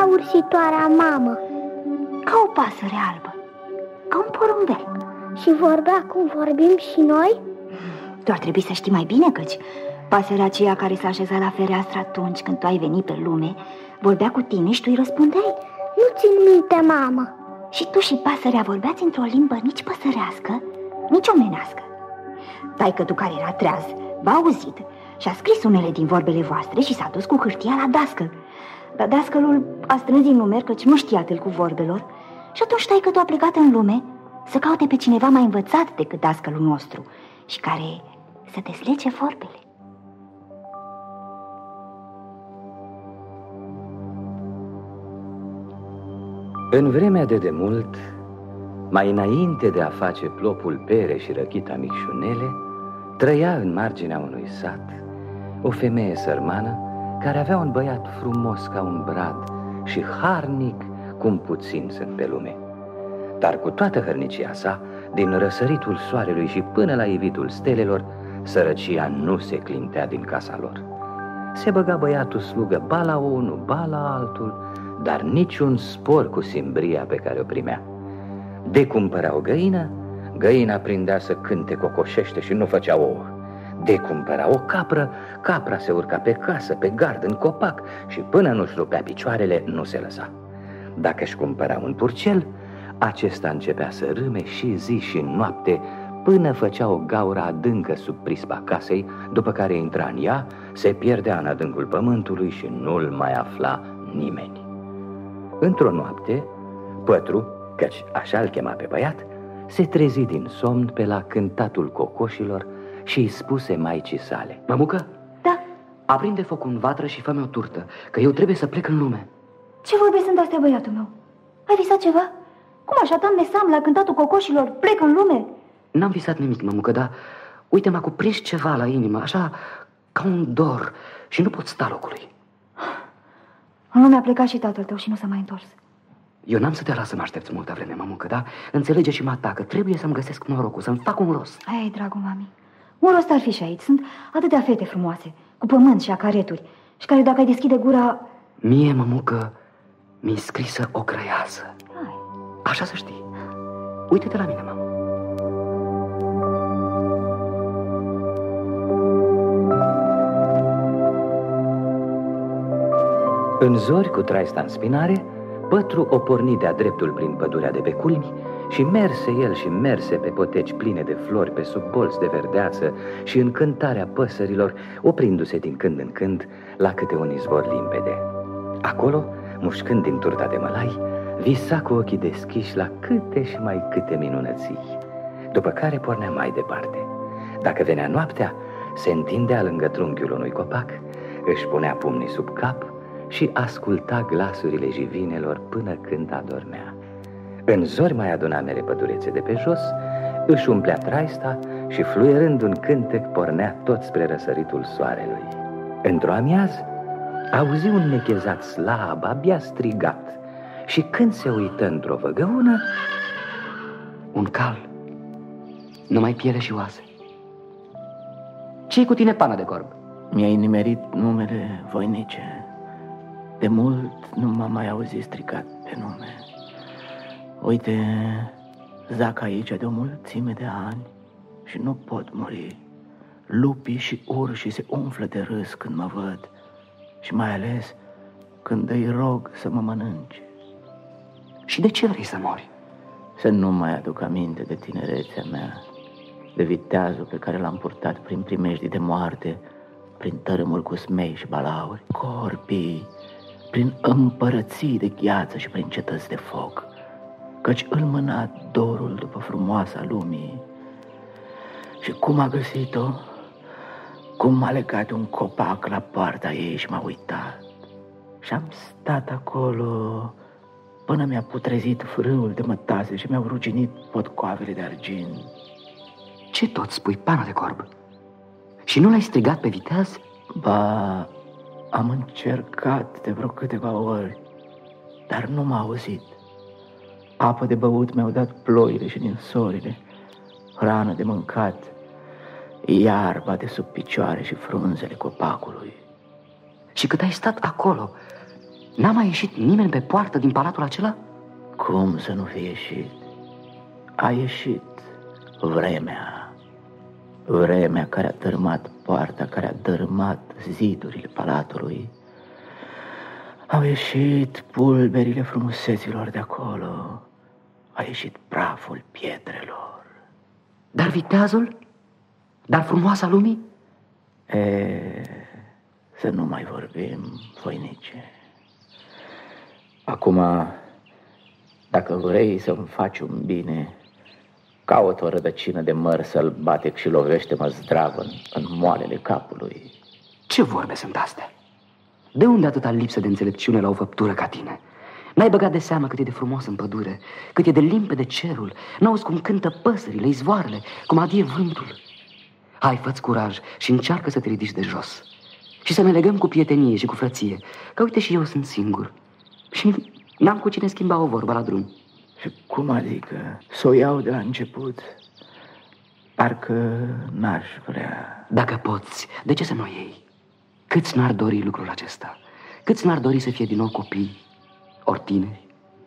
ursitoarea mamă? Ca o pasăre albă, ca un porumbel. Și vorbea cum vorbim și noi? Tu ar trebui să știi mai bine, căci pasărea aceea care s-a așezat la fereastră atunci când tu ai venit pe lume vorbea cu tine și tu îi răspundeai. Nu țin minte, mamă. Și tu și pasărea vorbeați într-o limbă nici păsărească, nici omenească. Taică-tu, care era treaz, v-a auzit și a scris unele din vorbele voastre și s-a dus cu hârtia la dascăl. Dar dascălul a strâns din numer, căci nu știa tâlcul vorbelor. Și atunci taică-tu a plecat în lume să caute pe cineva mai învățat decât dascălul nostru și care să deslege vorbele. În vremea de demult, mai înainte de a face plopul pere și răchita micșunele, trăia în marginea unui sat o femeie sărmană care avea un băiat frumos ca un brad și harnic cum puțin sunt pe lume. Dar cu toată hărnicia sa, din răsăritul soarelui și până la ivitul stelelor, sărăcia nu se clintea din casa lor. Se băga băiatul slugă ba la unul, ba la altul, dar niciun spor cu simbria pe care o primea. De cumpăra o găină, găina prindea să cânte cocoșește și nu făcea ouă. De cumpăra o capră, capra se urca pe casă, pe gard, în copac și până nu-și rupea picioarele, nu se lăsa. Dacă își cumpăra un purcel, acesta începea să râme și zi și noapte, până făcea o gaură adâncă sub prispa casei, după care intra în ea, se pierdea în adâncul pământului și nu-l mai afla nimeni. Într-o noapte, Pătru, căci așa-l chema pe băiat, se trezi din somn pe la cântatul cocoșilor și îi spuse maicii sale: Mămucă? Da? Aprinde focul în vatră și fă-mi o turtă, că eu trebuie să plec în lume. Ce vorbe sunt astea, băiatul meu? Ai visat ceva? Cum așa, doamne Sam, la cântatul cocoșilor, plec în lume? N-am visat nimic, mămucă, dar uite, m-a cuprins ceva la inimă, așa ca un dor și nu pot sta locului. În lume a plecat și tatăl tău și nu s-a mai întors. Eu n-am să te las să mă aștepți multă vreme, mămucă, da? Înțelege și mata că trebuie să-mi găsesc norocul, să-mi fac un rost. Ei, dragul mami, un rost ar fi și aici. Sunt atâtea fete frumoase, cu pământ și acareturi, și care dacă ai deschide gura... Mie, mămucă, mi-i scrisă o crăiasă. Hai. Așa să știi. Uite-te la mine, mamă. În zori, cu traista în spinare, Pătru o porni de-a dreptul prin pădurea de pe culmi și merse el și merse pe poteci pline de flori, pe sub bolți de verdeață și în cântarea păsărilor, oprindu-se din când în când la câte un izvor limpede. Acolo, mușcând din turta de mălai, visa cu ochii deschiși la câte și mai câte minunății, după care pornea mai departe. Dacă venea noaptea, se întindea lângă trunchiul unui copac, își punea pumnii sub cap și asculta glasurile jivinelor până când adormea. În zori mai aduna mere pădurețe de pe jos, își umplea traista și fluierând un cântec pornea tot spre răsăritul soarelui. Într-o amiază auzi un nechezat slab, abia strigat, și când se uită într-o văgăună, un cal, numai piele și oase. Ce-i cu tine, pană de corb? Mi-ai nimerit numele, voinice. De mult nu m-am mai auzit strigat pe nume. Uite, zac aici de o mulțime de ani și nu pot muri. Lupii și urșii se umflă de râs când mă văd și mai ales când îi rog să mă mănânce. Și de ce vrei să mori? Să nu mai aduc aminte de tinerețea mea, de viteazul pe care l-am purtat prin primejdii de moarte, prin tărâmuri cu smei și balauri, corpii, prin împărății de gheață și prin cetăți de foc, căci îl mâna dorul după frumoasa lumii. Și cum a găsit-o, cum m-a legat un copac la poarta ei și m-a uitat. Și-am stat acolo până mi-a putrezit frâul de mătase și mi-au ruginit potcoavele de argint. Ce tot spui, pană de corb? Și nu l-ai strigat pe viteaz? Ba, am încercat de vreo câteva ori, dar nu m-a auzit. Apă de băut mi-au dat ploile și ninsorile, hrană de mâncat, iarba de sub picioare și frunzele copacului. Și cât ai stat acolo, N-a mai ieșit nimeni pe poartă din palatul acela? Cum să nu fie ieșit? A ieșit vremea. Vremea care a tărmat poarta, care a dărâmat zidurile palatului. Au ieșit pulberile frumuseților de acolo. A ieșit praful pietrelor. Dar viteazul? Dar frumoasa lumii? Să nu mai vorbim, voinice. Acum, dacă vrei să-mi faci un bine, caut o rădăcină de măr sălbatic și lovește-mă zdravă în moalele capului. Ce vorbe sunt astea? De unde atâta lipsă de înțelepciune la o făptură ca tine? N-ai băgat de seamă cât e de frumos în pădure, cât e de limpede cerul, n-auzi cum cântă păsările, izvoarele, cum adie vântul. Hai, fă-ți curaj și încearcă să te ridici de jos și să ne legăm cu prietenie și cu frăție, că uite și eu sunt singur și n-am cu cine schimba o vorbă la drum. Și cum adică? Să o iau de la început? Parcă n-aș vrea. Dacă poți, de ce să nu o iei? Câți n-ar dori lucrul acesta? Câți n-ar dori să fie din nou copii, ori tineri?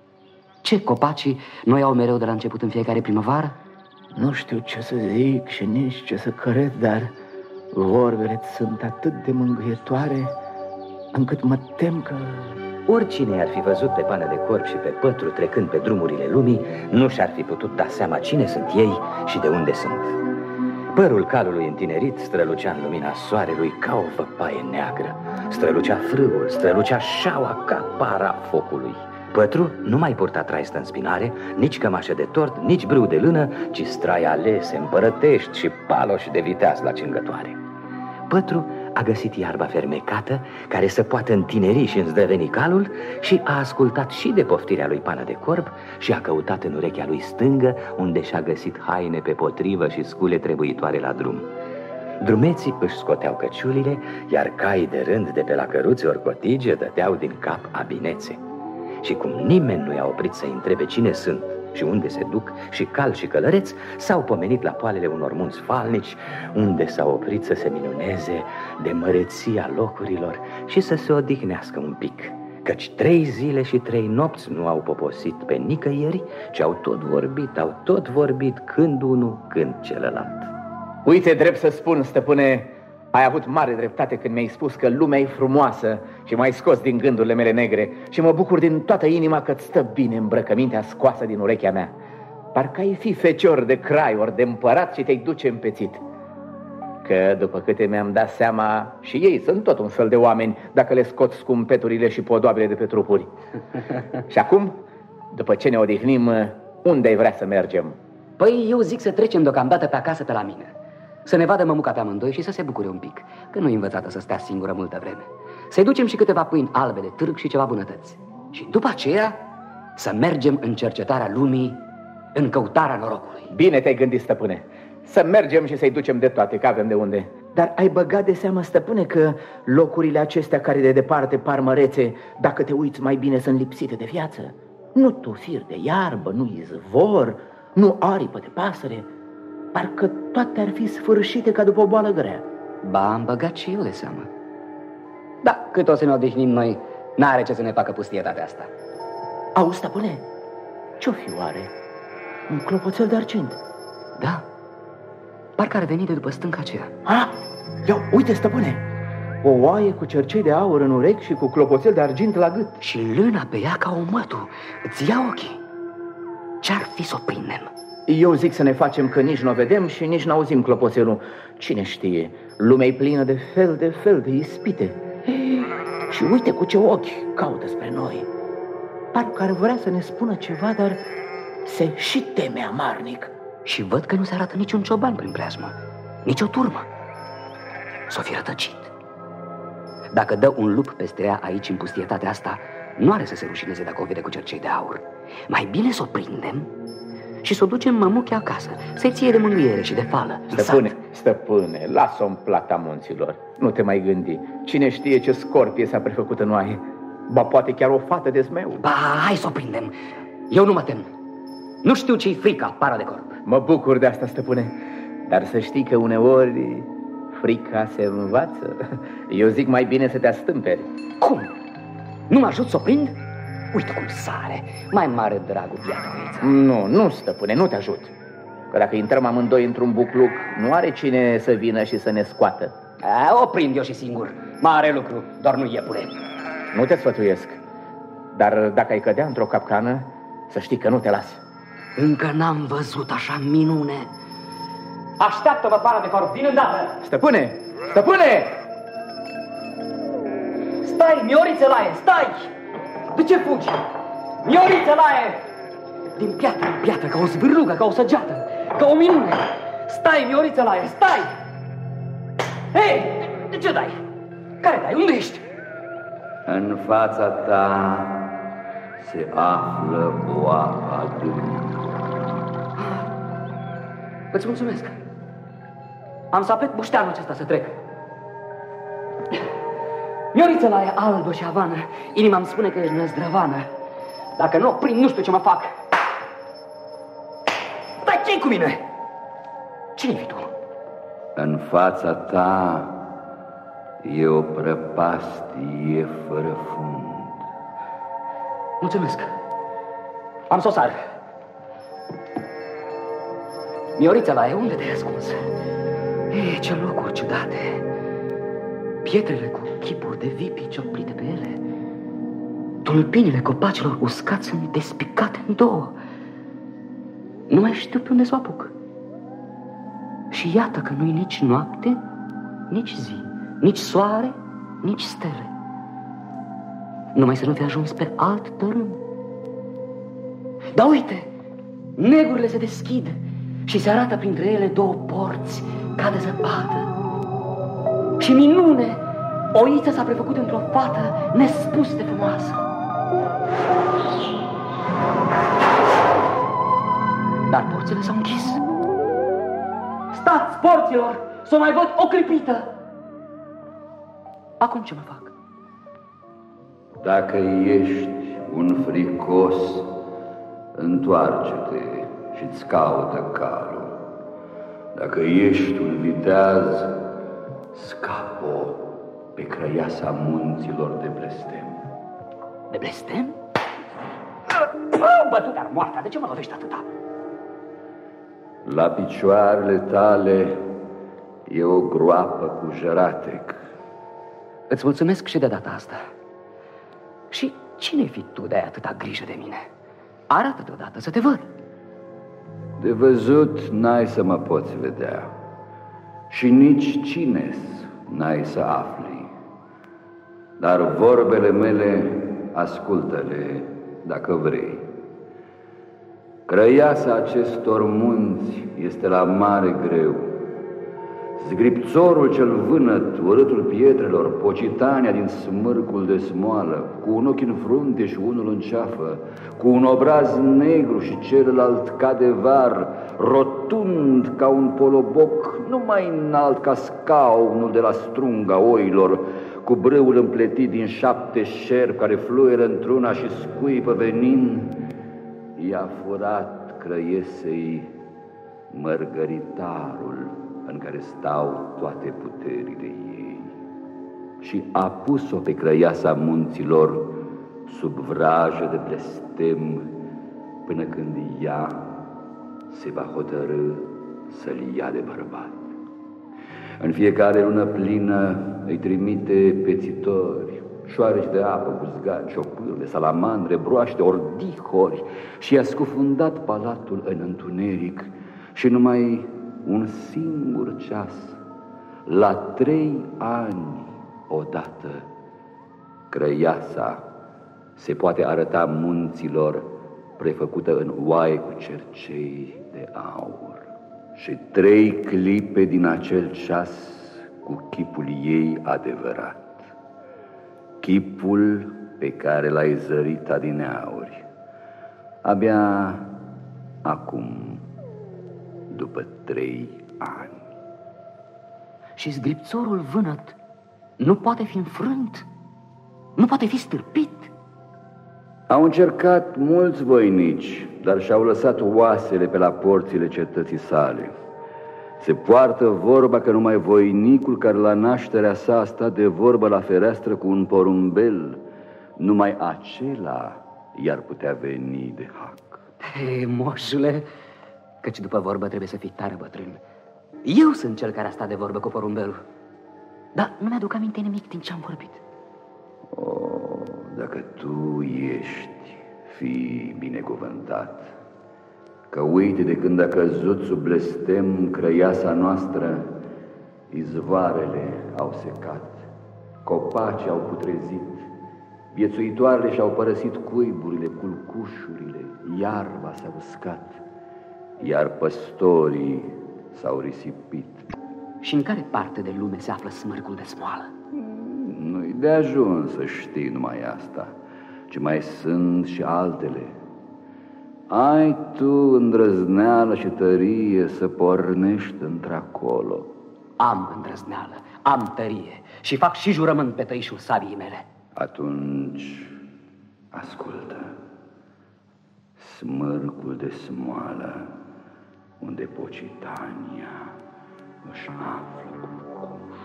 Ce copacii noi au mereu de la început în fiecare primăvară? Nu știu ce să zic și nici ce să cred, dar vorbele sunt atât de mângâietoare încât mă tem că... Oricine ar fi văzut pe Pană de Corb și pe Pătru trecând pe drumurile lumii, nu și-ar fi putut da seama cine sunt ei și de unde sunt. Părul calului întinerit strălucea în lumina soarelui ca o văpaie neagră. Strălucea frâul, strălucea șaua ca para focului. Pătru nu mai purta traistă în spinare, nici cămașă de tort, nici brâu de lână, ci strai alese, împărătești și paloși de viteaz la cingătoare. Pătru a găsit iarba fermecată, care să poată întineri și îndrăveni calul, și a ascultat și de poftirea lui Pană de Corb și a căutat în urechea lui stângă, unde și-a găsit haine pe potrivă și scule trebuitoare la drum. Drumeții își scoteau căciulile, iar caii de rând de pe la căruțe ori cotige dădeau din cap abinețe. Și cum nimeni nu i-a oprit să întrebe cine sunt și unde se duc, și cal și călăreți s-au pomenit la poalele unor munți falnici, unde s-au oprit să se minuneze de măreția locurilor și să se odihnească un pic, căci 3 zile și 3 nopți nu au poposit pe nicăieri, ci au tot vorbit, când unul, când celălalt. Uite, drept să spun, stăpâne, ai avut mare dreptate când mi-ai spus că lumea e frumoasă și m-ai scos din gândurile mele negre și mă bucur din toată inima că-ți stă bine îmbrăcămintea scoasă din urechea mea. Parcă ai fi fecior de crai ori de împărat și te-ai duce împețit. Că, după câte mi-am dat seama, și ei sunt tot un fel de oameni dacă le scot scumpeturile și podoabele de pe trupuri. Și acum, după ce ne odihnim, unde ai vrea să mergem? Păi eu zic să trecem deocamdată pe acasă pe la mine, să ne vadă mămuca pe amândoi și să se bucure un pic, că nu e învățată să stea singură multă vreme. Să-i ducem și câteva pâini albe de târg și ceva bunătăți. Și după aceea să mergem în cercetarea lumii, în căutarea norocului. Bine te-ai gândit, stăpâne. Să mergem și să-i ducem de toate, că avem de unde. Dar ai băgat de seamă, stăpâne, că locurile acestea care de departe par mărețe, dacă te uiți mai bine, sunt lipsite de viață? Nu tufir de iarbă, nu izvor, nu aripă de pasăre. Parcă toate ar fi sfârșite ca după o boală grea. Ba, am băgat și eu de seamă. Da, cât o să ne odihnim noi, n-are ce să ne facă pustietatea asta. Auzi, stăpâne, ce-o fi oare? Un clopoțel de argint. Da, parcă ar veni de după stânca aceea. Ia, uite, stăpâne, o oaie cu cercei de aur în urechi și cu clopoțel de argint la gât. Și lâna pe ea ca o mătu. Îți ia ochii. Ce-ar fi să o prindem? Eu zic să ne facem că nici n-o vedem și nici n-auzim clopoțelul. Cine știe, lumea e plină de fel de ispite. Și uite cu ce ochi caută spre noi. Parcă ar vrea să ne spună ceva, dar se și teme amarnic. Și văd că nu se arată niciun cioban prin preajmă, nici o turmă. S-o fi rătăcit. Dacă dă un lup peste ea aici, în pustietatea asta, nu are să se rușineze dacă o vede cu cercei de aur. Mai bine să o prindem și să o ducem mămuche acasă, să-i ție de mângâiere și de fală. Stăpâne, lasă-o în plata munților. Nu te mai gândi. Cine știe ce scorpie s-a prefăcut în oaie. Ba poate chiar o fată de zmeu. Ba, hai să o prindem. Eu nu mă tem. Nu știu ce-i frica, Pană de Corb. Mă bucur de asta, stăpâne. Dar să știi că uneori frica se învață. Eu zic mai bine să te astâmperi. Cum? Nu mă ajut să o prind? Uite cum sare. Mai mare dragul, iată băiță. Nu, stăpâne, nu te ajut. Că dacă intrăm amândoi într-un bucluc, nu are cine să vină și să ne scoată. O prind eu și singur. Mare lucru, doar nu iepure. Nu te sfătuiesc. Dar dacă ai cădea într-o capcană, să știi că nu te las. Încă n-am văzut așa minune. Așteaptă-mă, pana de farul, vin îndată. Stăpâne! Stăpâne! Stai, Mioriță Laie, stai! De ce fugi? Mioriță Laie! Din piatră în piatră, ca o zvârlugă, ca o săgeată, ca o minune. Stai, Mioriță Laie, stai! Hei, de ce dai? Care dai? Unde ești? În fața ta se află o apă adâncă. Îți mulțumesc. Am să apet bușteanul acesta să trec. Mioriță Laie albă și avană, inima îmi spune că ești năzdrăvană. Dacă nu o prind, nu știu ce mă fac. Dar ce-i cu mine? Cine vii tu? În fața ta e o prăpastie fără fund. Mulțumesc. Am să o sar. Mioriță Laie, unde te-ai ascuns? Ce locuri ciudate. Pietrele cu chipuri de vipii cioplite pe ele. Tulpinile copacilor uscați sunt despicate în două. Nu mai știu pe unde să o apuc. Și iată că nu-i nici noapte, nici zi, nici soare, nici stele. Numai să nu fi ajuns pe alt tărâm. Dar uite, negurile se deschid și se arată printre ele două porți ca de zăpadă. Și minune, oița s-a prefăcut într-o fată nespus de frumoasă. Dar porțile s-au închis. Stați, porților, să o mai văd o clipită. Acum ce mă fac? Dacă ești un fricos, întoarce-te și-ți caută calul. Dacă ești un viteaz, scapă pe crăiasa munților de blestem. De blestem? Bătut ar moartea, de ce mă lovești atâta? La picioarele tale e o groapă cu jăratec. Îți mulțumesc și de data asta. Și cine fi tu de-ai atâta grijă de mine? Arată deodată să te văd. De văzut n-ai să mă poți vedea și nici cine n-ai să afli. Dar vorbele mele ascultă-le dacă vrei. Crăiasa acestor munți este la mare greu. Zgripțorul cel vânăt, urâtul pietrelor, Pocitania din smârcul de smoală, cu un ochi în frunte și unul în ceafă, cu un obraz negru și celălalt ca de var, rotund ca un poloboc, nu mai înalt ca scaunul de la strunga oilor, cu brâul împletit din 7 șerpi care fluieră într-una și scuipă venin, i-a furat crăiesei mărgăritarul în care stau toate puterile ei și a pus-o pe crăiasa munților sub vrajă de blestem până când ea se va hotărâ să-l ia de bărbat. În fiecare lună plină îi trimite pețitori, șoareci de apă, buzgaci, ciopârle, salamandre, broaște, ordihori și i-a scufundat palatul în întuneric și numai un singur ceas, la 3 ani odată, crăiasa se poate arăta munților prefăcută în oaie cu cercei de aur. Și 3 clipe din acel ceas cu chipul ei adevărat, chipul pe care l-ai zărit adineauri, abia acum, după 3 ani. Și zgripțorul vânăt nu poate fi înfrânt, nu poate fi stârpit. Au încercat mulți voinici, dar și-au lăsat oasele pe la porțile cetății sale. Se poartă vorba că numai voinicul care la nașterea sa a stat de vorbă la fereastră cu un porumbel numai acela i-ar putea veni de hac. Hei, moșule, căci după vorbă trebuie să fii tare bătrân. Eu sunt cel care a stat de vorbă cu porumbelul. Dar nu mi-aduc aminte nimic din ce am vorbit. Dacă tu ești, fii binecuvântat. Că uite, de când a căzut sub blestem crăiasa noastră, izvoarele au secat, copacii au putrezit, viețuitoarele și-au părăsit cuiburile, culcușurile, iarba s-a uscat, iar păstorii s-au risipit. Și în care parte de lume se află smârgul de smoală? Nu-i de ajuns să știi numai asta, ci mai sunt și altele. Ai tu îndrăzneală și tărie să pornești într-acolo. Am îndrăzneală, am tărie și fac și jurământ pe tăișul sabiei mele. Atunci, ascultă. Smârgul de smoală, unde Pocitania își află culcușul.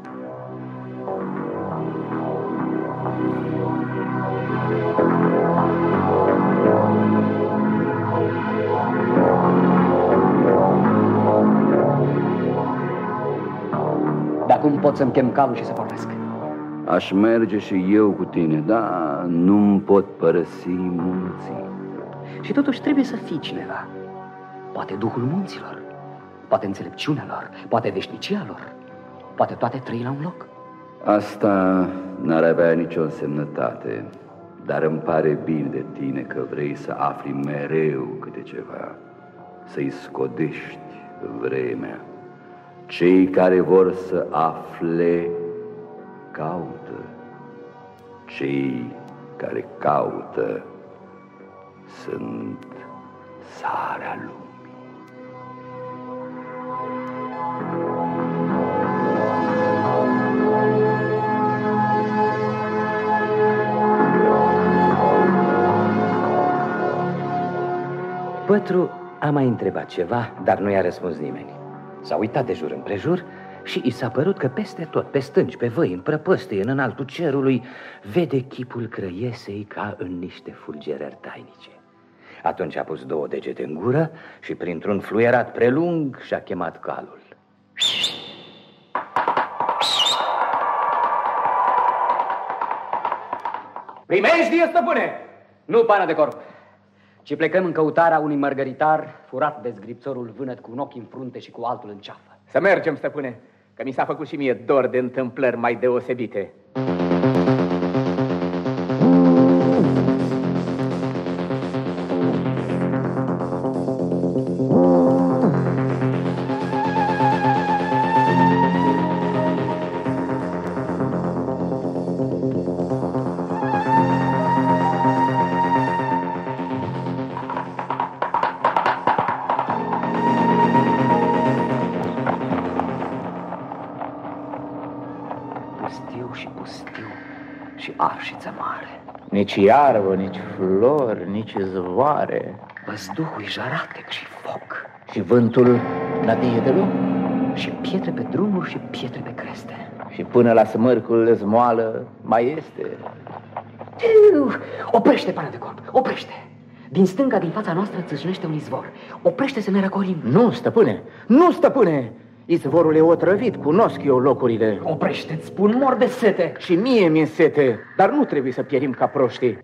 Dar cum pot să-mi chem calul și să pornesc? Aș merge și eu cu tine, dar nu-mi pot părăsi munții. Și totuși trebuie să fii cineva. Poate Duhul munților, poate înțelepciunea lor, poate veșnicia lor, poate toate trei la un loc. Asta n-ar avea nicio însemnătate, dar îmi pare bine de tine că vrei să afli mereu câte ceva, să-i scodești vremea. Cei care vor să afle, caută. Cei care caută sunt sarea lumii. Pătru a mai întrebat ceva, dar nu i-a răspuns nimeni. S-a uitat de jur împrejur și i s-a părut că peste tot, pe stânci, pe văi, în prăpăstie, în înaltul cerului, vede chipul crăiesei ca în niște fulgerări tainice. Atunci a pus două degete în gură și printr-un fluierat prelung și-a chemat calul. Primejdie, stăpâne! Nu pană de corp, ci plecăm în căutarea unui mărgăritar furat de zgripțorul vânăt cu un ochi în frunte și cu altul în ceafă. Să mergem, stăpâne, că mi s-a făcut și mie dor de întâmplări mai deosebite. Nici iarbă, nici flori, nici zvoare. Văzduhul jaratec și foc. Și vântul nadie de lume. Și pietre pe drumuri și pietre pe creste. Și până la smârcul de zmoală mai este. Oprește, pană de corp, oprește. Din stânga, din fața noastră, țâșnește un izvor. Oprește să ne răcorim. Nu, stăpâne, nu, stăpâne. Izvorul e otrăvit, cunosc eu locurile. Oprește-ți, spun, mor de sete. Și mie mi-e sete, dar nu trebuie să pierim ca proștii.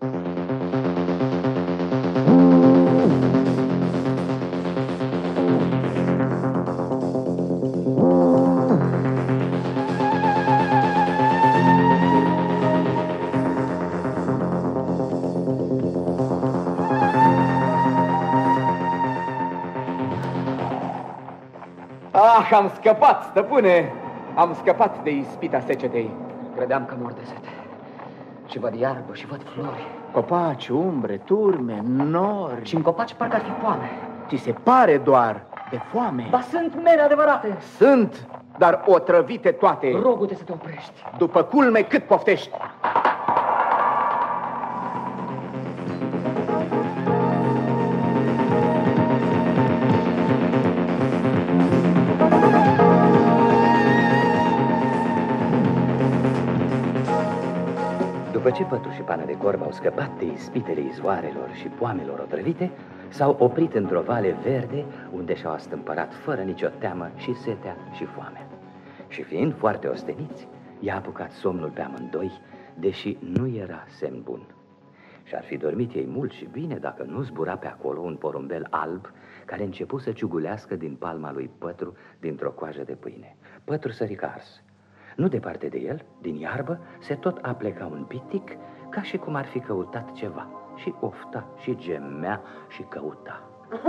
Ah, am scăpat, stăpâne! Am scăpat de ispita secetei. Credeam că mor de sete. Și văd iarbă și văd flori. Copaci, umbre, turme, nori. Și în copaci parcă ar fi foame. Ți se pare doar de foame. Dar sunt mere adevărate. Sunt, dar otrăvite toate. Rogu-te să te oprești. După culme cât poftești. După După ce Pătru și Pană de Corb au scăpat de ispitele izvoarelor și poamelor otrăvite, s-au oprit într-o vale verde, unde și-au astâmpărat fără nicio teamă și setea și foamea. Și fiind foarte osteniți, i-a apucat somnul pe amândoi, deși nu era semn bun. Și-ar fi dormit ei mult și bine dacă nu zbura pe acolo un porumbel alb care începu să ciugulească din palma lui Pătru dintr-o coajă de pâine. Pătru sărică ars. Nu departe de el, din iarbă, se tot apleca un pitic, ca și cum ar fi căutat ceva. Și ofta, și gemea, și căuta.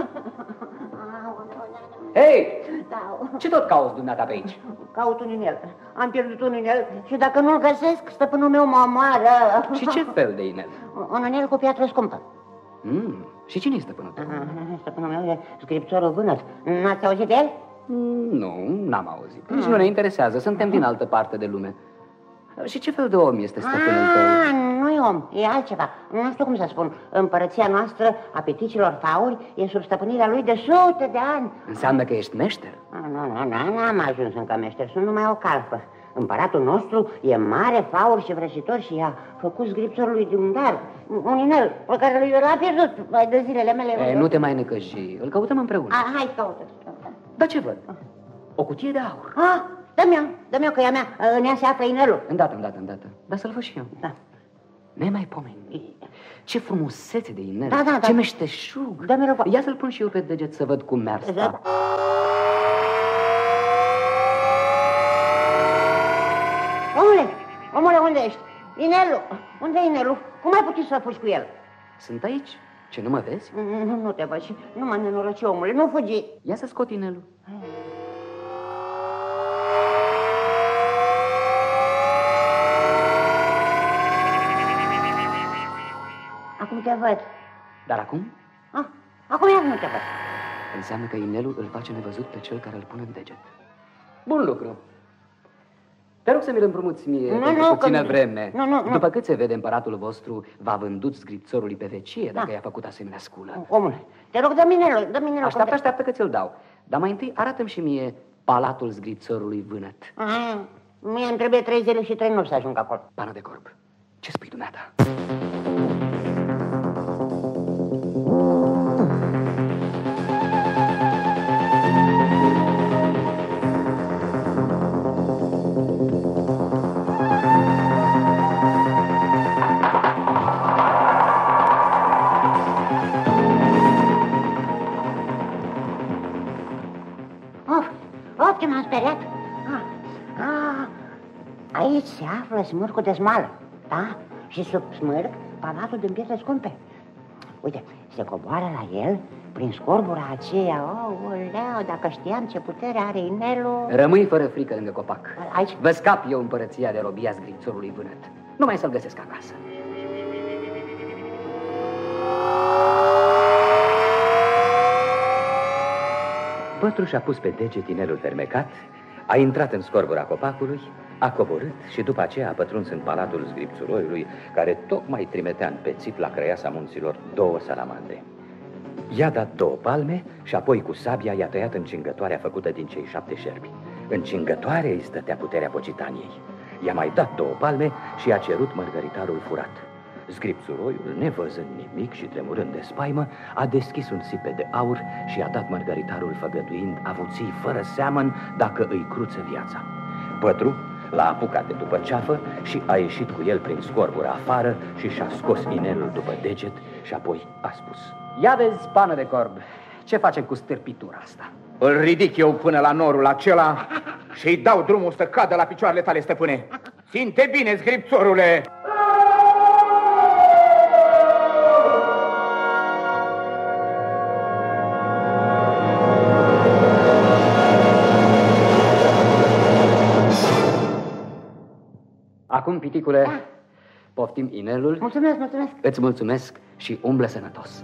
Hei! Ce tot cauți dumneata pe aici? Caut un inel. Am pierdut un inel și dacă nu-l găsesc, stăpânul meu mă omoară. Și ce fel de inel? Un inel cu piatră scumpă. Și cine e stăpânul tău? Stăpânul meu e scripțorul Vânăt. N-ați auzit de el? Nu, n-am auzit. Nici nu ne interesează, suntem din altă parte de lume. Și ce fel de om este stăpânul tău? Nu e om, e altceva. Nu știu cum să spun. Împărăția noastră a peticilor fauri e sub stăpânirea lui de sute de ani. Înseamnă că ești meșter? N-am ajuns încă meșter, sunt numai o calfă. Împăratul nostru e mare faur și vrăjitor și i-a făcut scripțorului de un dar, un inel pe care l-a pierdut mai de zilele mele. Nu te mai necăji, îl căutăm împreună. Hai, caută. Dar ce văd? O cutie de aur. Dă-mi o, că e a mea, în ea se află inelul. Îndată. Dar să-l văd și eu. Da. Nemaipomeni. Ce frumusețe de inel, Da. ce meșteșug. Dă-mi rog. Ia să-l pun și eu pe deget să văd cum mi-ar sta. Omule, unde ești? Inelul, unde e inelul? Cum ai putut să fugi cu el? Sunt aici. Ce, nu mă vezi? Nu te văd și nu mă nenoroci, omule, nu fugi. Ia să scot inelul. Acum te văd. Dar acum? Acum iar nu te văd. Înseamnă că inelul îl face nevăzut pe cel care îl pune în deget. Bun lucru. Te rog să mi-l împrumuți mie pentru puțină vreme. După cât se vede, împăratul vostru v-a vândut scripțorului pe vecie, dacă i-a făcut asemenea sculă. Omule, te rog, dă-mi inelul. Așteaptă că ți-l dau. Dar mai întâi arată-mi și mie palatul scripțorului Vânăt. Mie îmi trebuie 3 zile și 3 nopți să ajung acolo. Pană de Corb, ce spui dumneata? Ce m-am speriat. Aici se află smârcul de smală, da? Și sub smârc, palatul din pietre scumpe. Uite, se coboară la el prin scorbura aceea. Oleu, dacă știam ce putere are inelul. Rămâi fără frică lângă copac. Aici? Vă scap eu împărăția de robia scripțorului Vânăt. Numai să-l găsesc acasă. Pătru și-a pus pe deget inelul fermecat, a intrat în scorbura copacului, a coborât și după aceea a pătruns în palatul scripțuroiului, care tocmai trimitea în pețit la crăiasa munților 2 salamandre. I-a dat 2 palme și apoi cu sabia i-a tăiat încingătoarea făcută din cei 7 șerpi. În cingătoare îi stătea puterea Pocitaniei. I-a mai dat 2 palme și i-a cerut mărgăritarul furat. Scripțuroiul, nevăzând nimic și tremurând de spaimă, a deschis un sipe de aur și i-a dat mărgăritarul, făgăduind avuții fără seamăn dacă îi cruță viața. Pătru l-a apucat de după ceafă și a ieșit cu el prin scorbura afară și și-a scos inelul după deget și apoi a spus: Ia vezi, Pană de Corb, ce facem cu stârpitura asta? Îl ridic eu până la norul acela și îi dau drumul să cadă la picioarele tale, stăpâne. Ține-te bine, scripțorule! Acum, piticule, poftim inelul. Mulțumesc. Îți mulțumesc și umblă sănătos.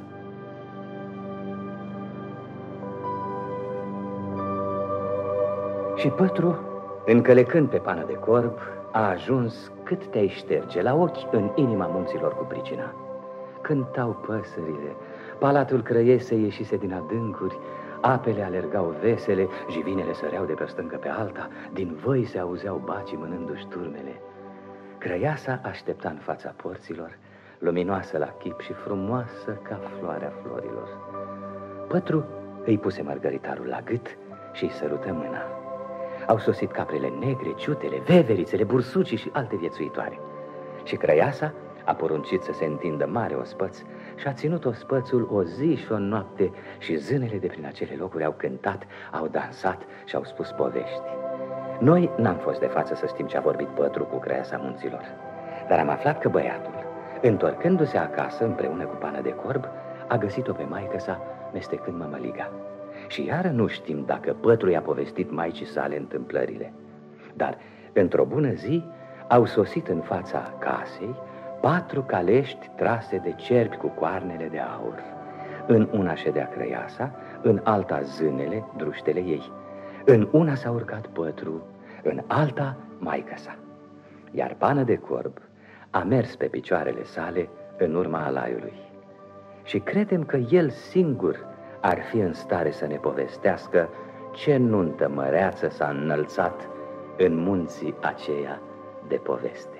Și Pătru, încălecând pe Pană de Corb, a ajuns cât te-ai șterge la ochi în inima munților cu pricina. Cântau păsările, palatul crăiese ieșise din adâncuri, apele alergau vesele, jivinele săreau de pe o stâncă pe alta, din văi se auzeau bacii mânându-și turmele. Crăiasa aștepta în fața porților, luminoasă la chip și frumoasă ca floarea florilor. Pătru îi puse mărgăritarul la gât și îi sărută mâna. Au sosit caprele negre, ciutele, veverițele, bursucii și alte viețuitoare. Și Crăiasa a poruncit să se întindă mare ospăț și a ținut ospățul o zi și o noapte și zânele de prin acele locuri au cântat, au dansat și au spus povești. Noi n-am fost de față să știm ce a vorbit Pătru cu Crăiasa munților, dar am aflat că băiatul, întorcându-se acasă împreună cu Pană de Corb, a găsit-o pe maică-sa mestecând mămăliga. Și iară nu știm dacă Pătru i-a povestit maicii sale întâmplările. Dar, într-o bună zi, au sosit în fața casei 4 calești trase de cerbi cu coarnele de aur. În una ședea Crăiasa, în alta zânele, druștele ei. În una s-a urcat Pătru, în alta maică-sa. Iar Pană de Corb a mers pe picioarele sale în urma alaiului. Și credem că el singur ar fi în stare să ne povestească ce nuntă măreață s-a înălțat în munții aceia de poveste.